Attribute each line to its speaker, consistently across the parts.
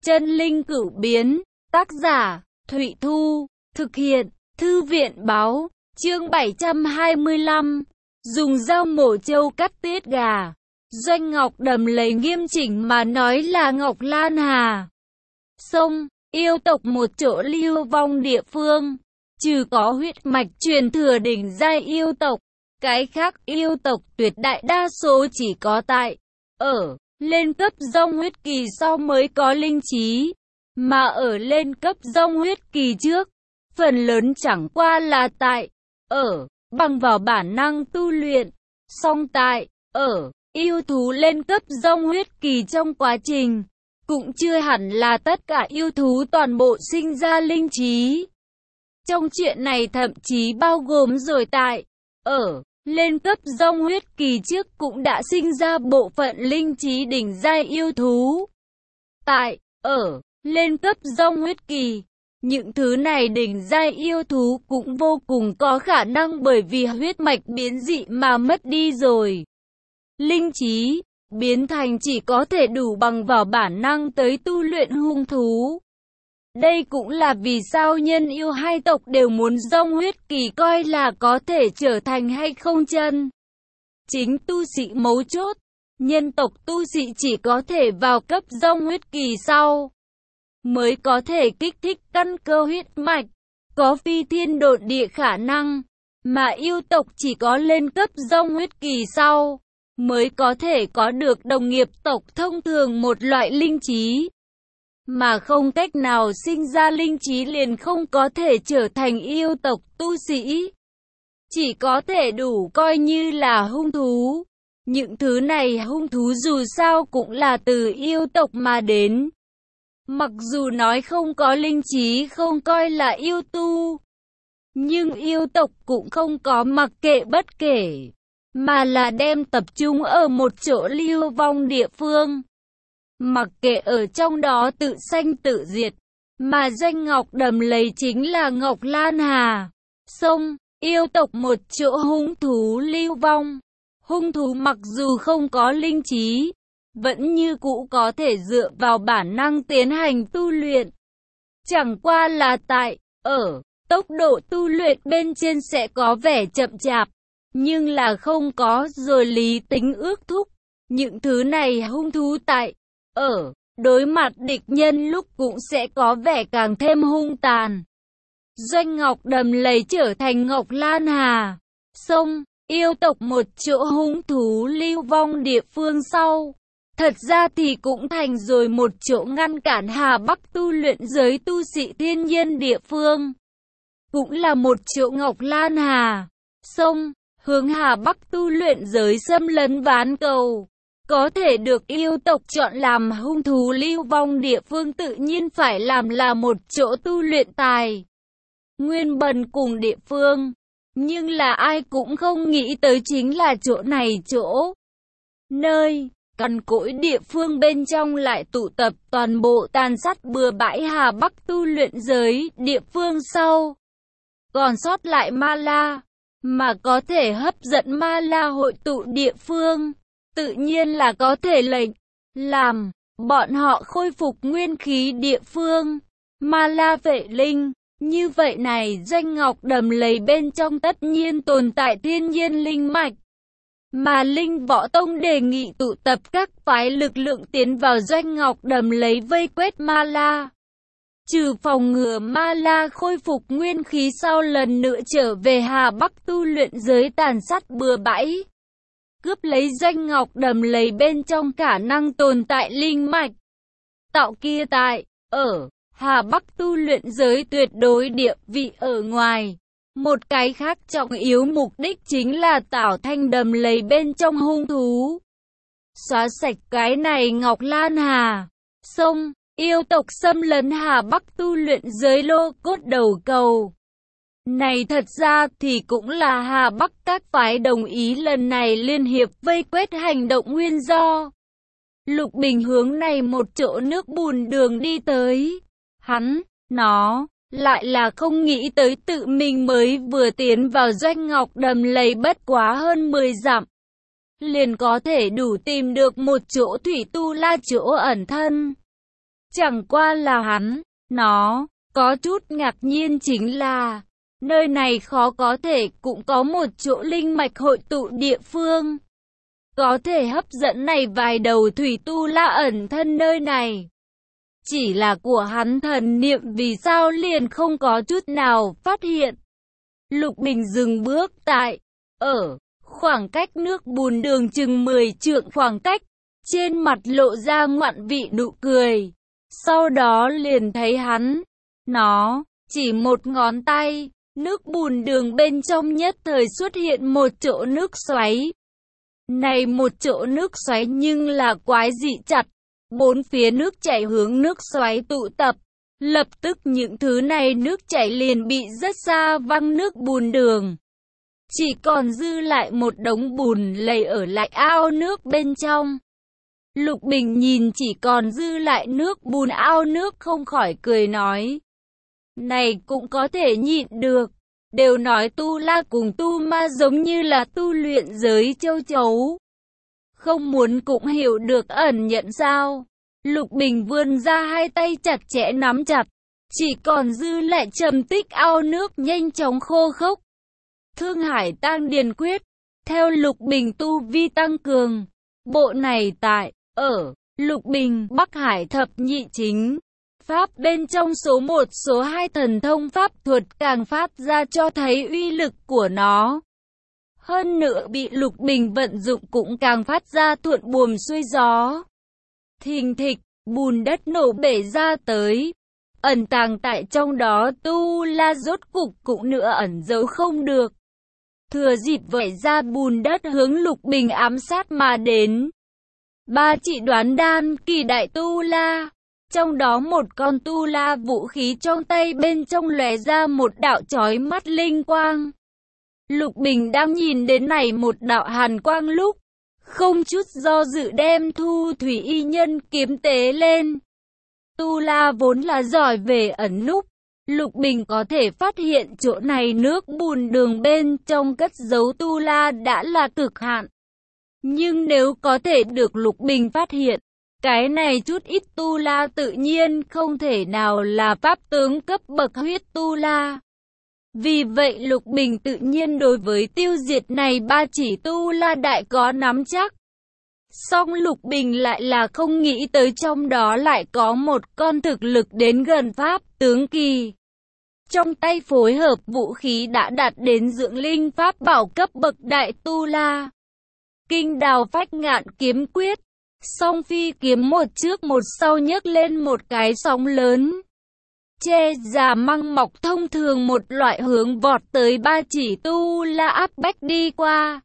Speaker 1: Chân linh cửu biến, tác giả, Thụy Thu, thực hiện, Thư viện báo, chương 725, dùng dao mổ trâu cắt tiết gà. Doanh Ngọc Đầm lấy nghiêm chỉnh mà nói là Ngọc Lan Hà. Sông, yêu tộc một chỗ lưu vong địa phương, trừ có huyết mạch truyền thừa đỉnh giai yêu tộc, cái khác yêu tộc tuyệt đại đa số chỉ có tại, ở, lên cấp dông huyết kỳ sau mới có linh trí, mà ở lên cấp dông huyết kỳ trước, phần lớn chẳng qua là tại, ở, bằng vào bản năng tu luyện, song tại, ở, yêu thú lên cấp dông huyết kỳ trong quá trình, cũng chưa hẳn là tất cả yêu thú toàn bộ sinh ra linh trí. Trong chuyện này thậm chí bao gồm rồi tại, ở, lên cấp dông huyết kỳ trước cũng đã sinh ra bộ phận linh trí đỉnh giai yêu thú. Tại, ở, lên cấp dông huyết kỳ, những thứ này đỉnh giai yêu thú cũng vô cùng có khả năng bởi vì huyết mạch biến dị mà mất đi rồi. Linh trí, biến thành chỉ có thể đủ bằng vào bản năng tới tu luyện hung thú. Đây cũng là vì sao nhân yêu hai tộc đều muốn dông huyết kỳ coi là có thể trở thành hay không chân. Chính tu sĩ mấu chốt, nhân tộc tu sĩ chỉ có thể vào cấp dông huyết kỳ sau, mới có thể kích thích căn cơ huyết mạch, có phi thiên độn địa khả năng, mà yêu tộc chỉ có lên cấp dông huyết kỳ sau, mới có thể có được đồng nghiệp tộc thông thường một loại linh trí. Mà không cách nào sinh ra linh trí liền không có thể trở thành yêu tộc tu sĩ. Chỉ có thể đủ coi như là hung thú. Những thứ này hung thú dù sao cũng là từ yêu tộc mà đến. Mặc dù nói không có linh trí không coi là yêu tu, nhưng yêu tộc cũng không có mặc kệ bất kể, mà là đem tập trung ở một chỗ lưu vong địa phương. Mặc kệ ở trong đó tự sanh tự diệt, mà Doanh Ngọc Đầm lấy chính là Ngọc Lan Hà. Sông, yêu tộc một chỗ hung thú lưu vong. Hung thú mặc dù không có linh trí, vẫn như cũ có thể dựa vào bản năng tiến hành tu luyện. Chẳng qua là tại, ở, tốc độ tu luyện bên trên sẽ có vẻ chậm chạp, nhưng là không có rồi lý tính ước thúc. Những thứ này hung thú tại, ở, đối mặt địch nhân lúc cũng sẽ có vẻ càng thêm hung tàn. Doanh Ngọc Đầm lấy trở thành Ngọc Lan Hà. Sông, yêu tộc một chỗ hung thú lưu vong địa phương sau. Thật ra thì cũng thành rồi một chỗ ngăn cản Hà Bắc tu luyện giới tu sĩ thiên nhiên địa phương. Cũng là một chỗ Ngọc Lan Hà. Sông, hướng Hà Bắc tu luyện giới xâm lấn Ván Cầu. Có thể được yêu tộc chọn làm hung thú lưu vong địa phương tự nhiên phải làm là một chỗ tu luyện tài nguyên bần cùng địa phương. Nhưng là ai cũng không nghĩ tới chính là chỗ này chỗ. Nơi, cằn cỗi địa phương bên trong lại tụ tập toàn bộ tàn sát bừa bãi Hà Bắc tu luyện giới địa phương sau. Còn sót lại Ma La, mà có thể hấp dẫn Ma La hội tụ địa phương. Tự nhiên là có thể lệnh, làm, bọn họ khôi phục nguyên khí địa phương. Ma La vệ linh, như vậy này Doanh Ngọc Đầm lấy bên trong tất nhiên tồn tại thiên nhiên linh mạch. Mà Linh Võ Tông đề nghị tụ tập các phái lực lượng tiến vào Doanh Ngọc Đầm lấy vây quét Ma La. Trừ phòng ngừa Ma La khôi phục nguyên khí sau lần nữa trở về Hà Bắc tu luyện giới tàn sát bừa bãi. Cướp lấy Doanh Ngọc Đầm lấy bên trong khả năng tồn tại linh mạch. Tạo kia tại, ở, Hà Bắc tu luyện giới tuyệt đối địa vị ở ngoài. Một cái khác trọng yếu mục đích chính là tạo thành đầm lấy bên trong hung thú. Xóa sạch cái này Ngọc Lan Hà. Sông, yêu tộc xâm lấn Hà Bắc tu luyện giới lô cốt đầu cầu. Này thật ra thì cũng là Hà Bắc các phái đồng ý lần này liên hiệp vây quét hành động nguyên do. Lục Bình hướng này một chỗ nước bùn đường đi tới. Nó, lại là không nghĩ tới tự mình mới vừa tiến vào Doanh Ngọc Đầm lấy bất quá hơn 10 dặm. Liền có thể đủ tìm được một chỗ thủy tu la chỗ ẩn thân. Chẳng qua là nó có chút ngạc nhiên chính là, nơi này khó có thể cũng có một chỗ linh mạch hội tụ địa phương. Có thể hấp dẫn này vài đầu thủy tu la ẩn thân nơi này. Chỉ là của hắn thần niệm vì sao liền không có chút nào phát hiện. Lục Bình dừng bước ở khoảng cách nước bùn đường chừng 10 trượng khoảng cách, trên mặt lộ ra ngoạn vị nụ cười. Sau đó liền thấy nó chỉ một ngón tay, nước bùn đường bên trong nhất thời xuất hiện một chỗ nước xoáy. Này một chỗ nước xoáy nhưng là quái dị chặt, bốn phía nước chảy hướng nước xoáy tụ tập. Lập tức những thứ này nước chảy liền bị rất xa văng nước bùn đường. Chỉ còn dư lại một đống bùn lầy ở lại ao nước bên trong. Lục Bình nhìn chỉ còn dư lại nước bùn ao nước không khỏi cười nói. Này cũng có thể nhịn được. Đều nói tu la cùng tu ma giống như là tu luyện giới châu chấu. Không muốn cũng hiểu được ẩn nhận sao. Lục Bình vươn ra hai tay chặt chẽ nắm chặt. Chỉ còn dư lại trầm tích ao nước nhanh chóng khô khốc. Thương Hải Tang Điền Quyết. Theo Lục Bình tu vi tăng cường. Bộ này ở Lục Bình Bắc Hải thập nhị chính pháp bên trong số 1 số 2 thần thông pháp thuật càng phát ra cho thấy uy lực của nó. Hơn nữa bị Lục Bình vận dụng cũng càng phát ra thuận buồm xuôi gió. Thình thịch, bùn đất nổ bể ra tới. Ẩn tàng tại trong đó tu la rốt cục cũng nữa ẩn giấu không được. Thừa dịp vẩy ra bùn đất hướng Lục Bình ám sát mà đến. Ba chỉ đoán đan kỳ đại tu la. Trong đó một con tu la vũ khí trong tay bên trong lóe ra một đạo chói mắt linh quang. Lục Bình đang nhìn đến này một đạo hàn quang lúc, không chút do dự đem Thu Thủy Y Nhân kiếm tế lên. Tu la vốn là giỏi về ẩn núp, Lục Bình có thể phát hiện chỗ này nước bùn đường bên trong cất giấu tu la đã là cực hạn. Nhưng nếu có thể được Lục Bình phát hiện, cái này chút ít tu la tự nhiên không thể nào là pháp tướng cấp bậc huyết tu la. Vì vậy Lục Bình tự nhiên đối với tiêu diệt này ba chỉ tu la đại có nắm chắc. Song Lục Bình lại là không nghĩ tới trong đó lại có một con thực lực đến gần pháp tướng kỳ. Trong tay phối hợp vũ khí đã đạt đến dưỡng linh pháp bảo cấp bậc đại tu la. Kinh Đào Phách Ngạn kiếm quyết. Song phi kiếm một trước một sau nhấc lên một cái sóng lớn. Che già măng mọc thông thường một loại hướng vọt tới ba chỉ tu la áp bách đi qua.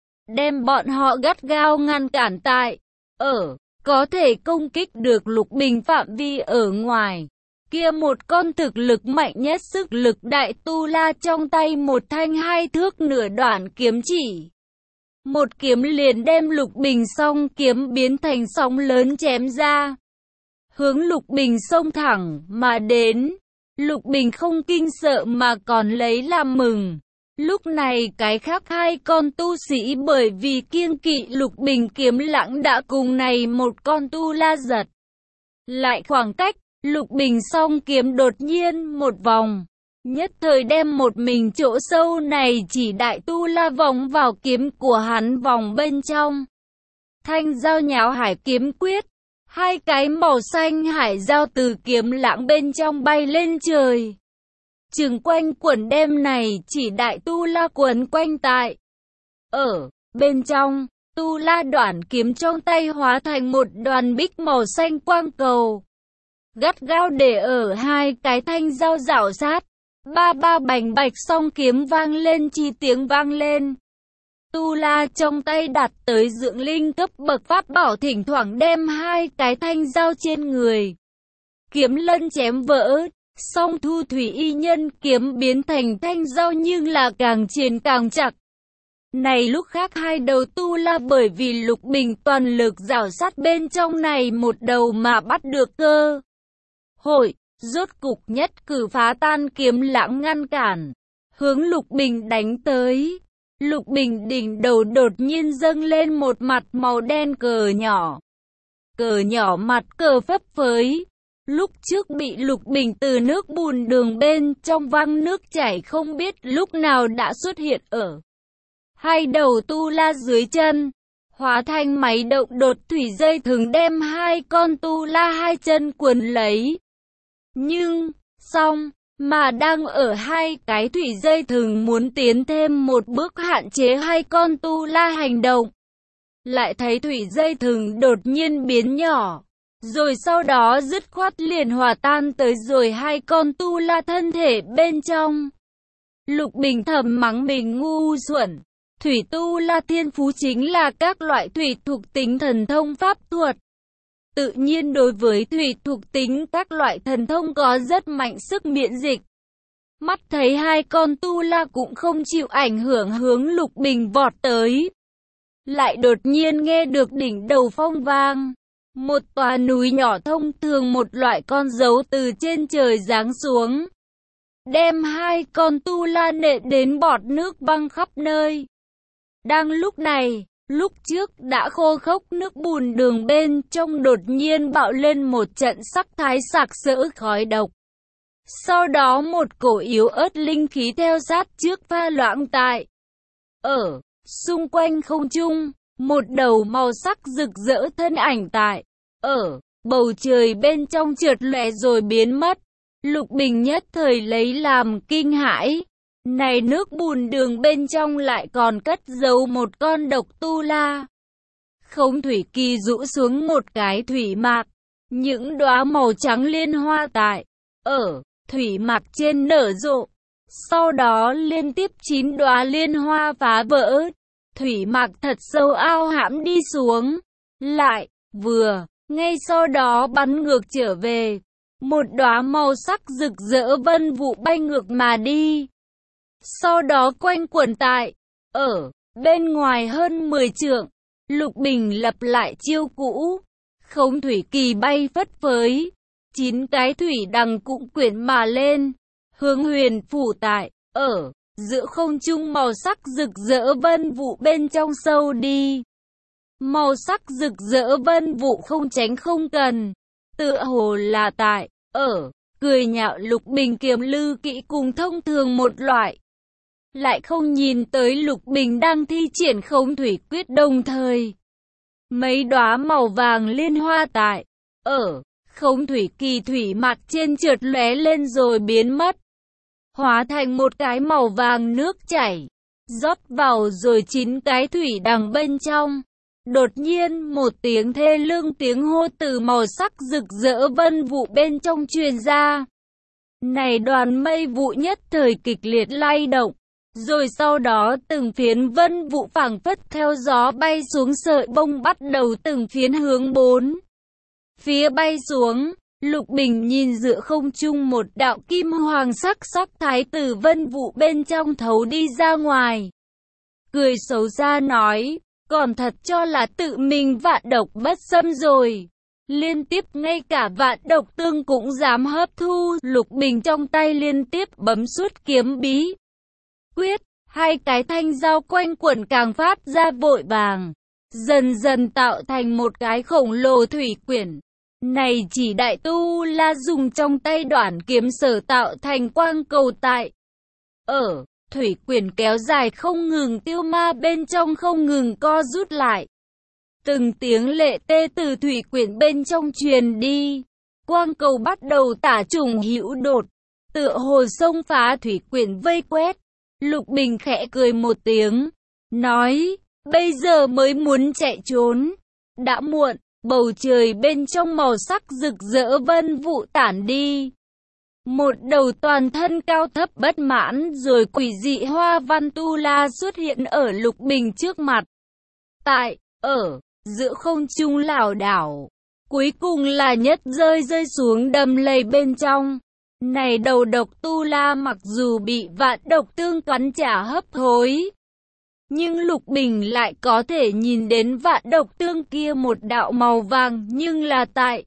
Speaker 1: Đem bọn họ gắt gao ngăn cản có thể công kích được Lục Bình phạm vi ở ngoài. Kia một con thực lực mạnh nhất sức lực đại tu la trong tay một thanh 2 thước nửa đoạn kiếm chỉ. Một kiếm liền đem Lục Bình song kiếm biến thành sóng lớn chém ra. Hướng Lục Bình xông thẳng mà đến. Lục Bình không kinh sợ mà còn lấy làm mừng. Lúc này cái khác hai con tu sĩ bởi vì kiêng kỵ Lục Bình kiếm lãng đã cùng này một con tu la giật lại khoảng cách. Lục Bình song kiếm đột nhiên một vòng, nhất thời đem một mình chỗ sâu này chỉ đại tu la vòng vào kiếm của hắn vòng bên trong. Thanh dao nháo hải kiếm quyết, hai cái màu xanh hải dao từ kiếm lãng bên trong bay lên trời. Trường quanh quẩn đem này chỉ đại tu la quấn quanh ở bên trong, tu la đoạn kiếm trong tay hóa thành một đoàn bích màu xanh quang cầu. Gắt gao để ở hai cái thanh dao rảo sát. Ba ba bành bạch song kiếm vang lên chi tiếng vang lên. Tu la trong tay đặt tới dưỡng linh cấp bậc pháp bảo thỉnh thoảng đem hai cái thanh dao trên người. Kiếm lân chém vỡ. Song Thu Thủy Y Nhân kiếm biến thành thanh dao nhưng là càng chiến càng chặt. Này lúc khác hai đầu tu la bởi vì Lục Bình toàn lực rảo sát bên trong này một đầu mà bắt được cơ hội, rốt cục nhất cử phá tan kiếm lãng ngăn cản, hướng Lục Bình đánh tới. Lục Bình đỉnh đầu đột nhiên dâng lên một mặt màu đen cờ nhỏ mặt cờ phấp phới. Lúc trước bị Lục Bình từ nước bùn đường bên trong văng nước chảy không biết lúc nào đã xuất hiện ở hai đầu tu la dưới chân, hóa thành máy động đột thủy dây thừng đem hai con tu la hai chân quấn lấy. Nhưng, xong, mà đang ở hai cái thủy dây thừng muốn tiến thêm một bước hạn chế hai con tu la hành động. Lại thấy thủy dây thừng đột nhiên biến nhỏ, rồi sau đó dứt khoát liền hòa tan tới rồi hai con tu la thân thể bên trong. Lục Bình thầm mắng mình ngu xuẩn. Thủy tu la thiên phú chính là các loại thủy thuộc tính thần thông pháp thuật. Tự nhiên đối với thủy thuộc tính các loại thần thông có rất mạnh sức miễn dịch. Mắt thấy hai con tu la cũng không chịu ảnh hưởng hướng Lục Bình vọt tới. Lại đột nhiên nghe được đỉnh đầu phong vang. Một tòa núi nhỏ thông thường một loại con dấu từ trên trời giáng xuống. Đem hai con tu la nện đến bọt nước văng khắp nơi. Đang lúc này, lúc trước đã khô khốc nước bùn đường bên trong đột nhiên bạo lên một trận sắc thái sặc sỡ khói độc. Sau đó một cổ yếu ớt linh khí theo sát trước pha loãng tại. Ở xung quanh không trung, một đầu màu sắc rực rỡ thân ảnh tại. Ở bầu trời bên trong trượt lóe rồi biến mất. Lục Bình nhất thời lấy làm kinh hãi. Này nước bùn đường bên trong lại còn cất giấu một con độc tu la. Khống thủy kỳ rũ xuống một cái thủy mạc. Những đóa màu trắng liên hoa tại. Ở thủy mạc trên nở rộ. Sau đó liên tiếp 9 đóa liên hoa phá vỡ. Thủy mạc thật sâu ao hãm đi xuống. Lại, ngay sau đó bắn ngược trở về. Một đóa màu sắc rực rỡ vân vụ bay ngược mà đi. Sau đó quanh quẩn tại, ở bên ngoài hơn 10 trượng, Lục Bình lặp lại chiêu cũ. Khống thủy kỳ bay phất phới. 9 cái thủy đằng cũng quyển mà lên. Hướng huyền phủ tại, ở giữa không trung màu sắc rực rỡ vân vụ bên trong sâu đi. Màu sắc rực rỡ vân vụ không tránh không cần. Tựa hồ là tại, ở cười nhạo Lục Bình kiềm lư kỹ cùng thông thường một loại. Lại không nhìn tới Lục Bình đang thi triển khống thủy quyết đồng thời. Mấy đóa màu vàng liên hoa tại, ở khống thủy kỳ thủy mạc trên trượt lóe lên rồi biến mất. Hóa thành một cái màu vàng nước chảy, rót vào rồi 9 cái thủy đằng bên trong. Đột nhiên một tiếng thê lương tiếng hô từ màu sắc rực rỡ vân vụ bên trong truyền ra. Này đoàn mây vụ nhất thời kịch liệt lay động. Rồi sau đó từng phiến vân vụ phảng phất theo gió bay xuống sợi bông bắt đầu từng phiến hướng 4 phía bay xuống. Lục Bình nhìn giữa không trung một đạo kim hoàng sắc thái từ vân vụ bên trong thấu đi ra ngoài. Cười xấu xa nói, còn thật cho là tự mình vạn độc bất xâm rồi. Liên tiếp ngay cả vạn độc tương cũng dám hấp thu. Lục Bình trong tay liên tiếp bấm suốt kiếm bí quyết, hai cái thanh dao quanh quẩn càng phát ra vội vàng, dần dần tạo thành một cái khổng lồ thủy quyển. Này chỉ đại tu la dùng trong tay đoạn kiếm sở tạo thành quang cầu tại. Ở thủy quyển kéo dài không ngừng tiêu ma bên trong không ngừng co rút lại. Từng tiếng lệ tê từ thủy quyển bên trong truyền đi. Quang cầu bắt đầu tả trùng hữu đột, tựa hồ xông phá thủy quyển vây quét. Lục Bình khẽ cười một tiếng, nói, bây giờ mới muốn chạy trốn. Đã muộn, bầu trời bên trong màu sắc rực rỡ vân vụ tản đi. Một đầu toàn thân cao thấp bất mãn rồi quỷ dị hoa văn tu la xuất hiện ở Lục Bình trước mặt. Tại, ở giữa không trung lảo đảo, cuối cùng là nhất rơi xuống đầm lầy bên trong. Này đầu độc tu la mặc dù bị vạn độc tương cắn trả hấp hối, nhưng Lục Bình lại có thể nhìn đến vạn độc tương kia một đạo màu vàng nhưng là tại.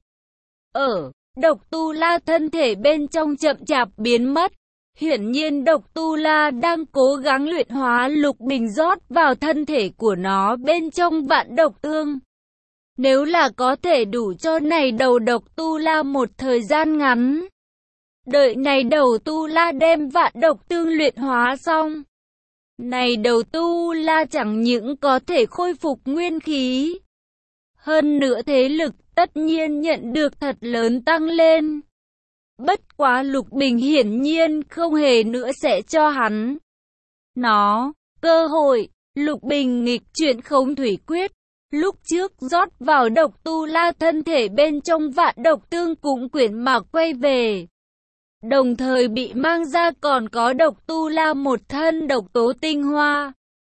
Speaker 1: Ở độc tu la thân thể bên trong chậm chạp biến mất. Hiển nhiên độc tu la đang cố gắng luyện hóa Lục Bình rót vào thân thể của nó bên trong vạn độc tương. Nếu là có thể đủ cho này đầu độc tu la một thời gian ngắn. Đợi này đầu tu la đem vạn độc tương luyện hóa xong. Này đầu tu la chẳng những có thể khôi phục nguyên khí. Hơn nữa thế lực tất nhiên nhận được thật lớn tăng lên. Bất quá Lục Bình hiển nhiên không hề nữa sẽ cho hắn cơ hội. Lục Bình nghịch chuyển Khống Thủy Quyết. Lúc trước rót vào độc tu la thân thể bên trong vạn độc tương cũng quyển mà quay về. Đồng thời bị mang ra còn có độc tu la một thân độc tố tinh hoa.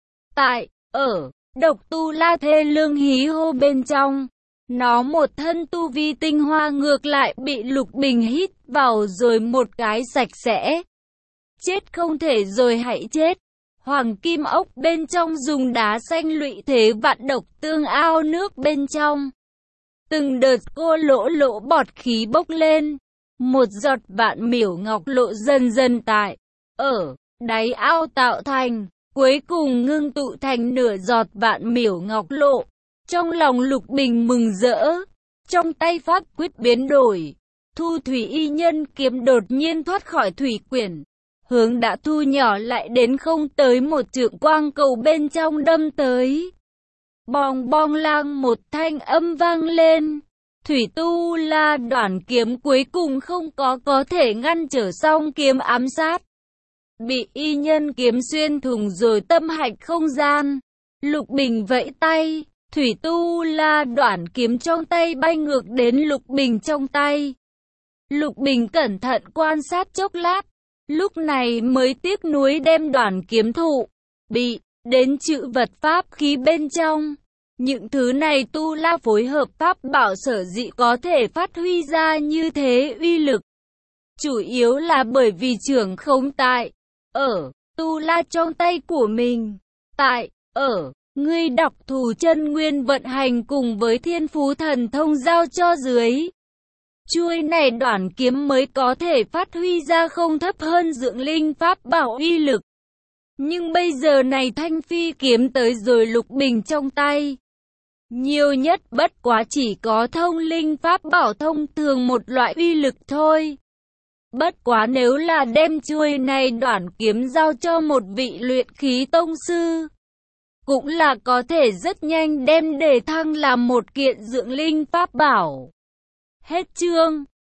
Speaker 1: Độc tu la thê lương hí hô bên trong. Nó một thân tu vi tinh hoa ngược lại bị Lục Bình hít vào rồi một cái sạch sẽ. Chết không thể rồi hãy chết. Hoàng kim ốc bên trong dùng đá xanh lụy thế vạn độc tương ao nước bên trong. Từng đợt cô lỗ bọt khí bốc lên. Một giọt vạn miểu ngọc lộ dần dần tại đáy ao tạo thành, cuối cùng ngưng tụ thành nửa giọt vạn miểu ngọc lộ. Trong lòng Lục Bình mừng rỡ, trong tay pháp quyết biến đổi, thu thủy y nhân kiếm đột nhiên thoát khỏi thủy quyển, hướng đã thu nhỏ lại đến không tới một trượng quang cầu bên trong đâm tới. Bong bong lang một thanh âm vang lên. Thủy tu la đoạn kiếm cuối cùng không có thể ngăn trở song kiếm ám sát. Bị y nhân kiếm xuyên thủng rồi tâm hạch không gian. Lục Bình vẫy tay, thủy tu la đoạn kiếm trong tay bay ngược đến Lục Bình trong tay. Lục Bình cẩn thận quan sát chốc lát, lúc này mới tiếc nuối đem đoạn kiếm thụ, bị đến chữ vật pháp khí bên trong. Những thứ này tu la phối hợp pháp bảo sở dĩ có thể phát huy ra như thế uy lực. Chủ yếu là bởi vì trưởng không tại tu la trong tay của mình. Ngươi đọc thủ chân nguyên vận hành cùng với thiên phú thần thông giao cho dưới. Chuôi này đoạn kiếm mới có thể phát huy ra không thấp hơn dưỡng linh pháp bảo uy lực. Nhưng bây giờ này thanh phi kiếm tới rồi Lục Bình trong tay. Nhiều nhất bất quá chỉ có thông linh pháp bảo thông thường một loại uy lực thôi. Bất quá nếu là đem chuôi này đoạn kiếm giao cho một vị luyện khí tông sư, cũng là có thể rất nhanh đem đề thăng làm một kiện dưỡng linh pháp bảo. Hết chương.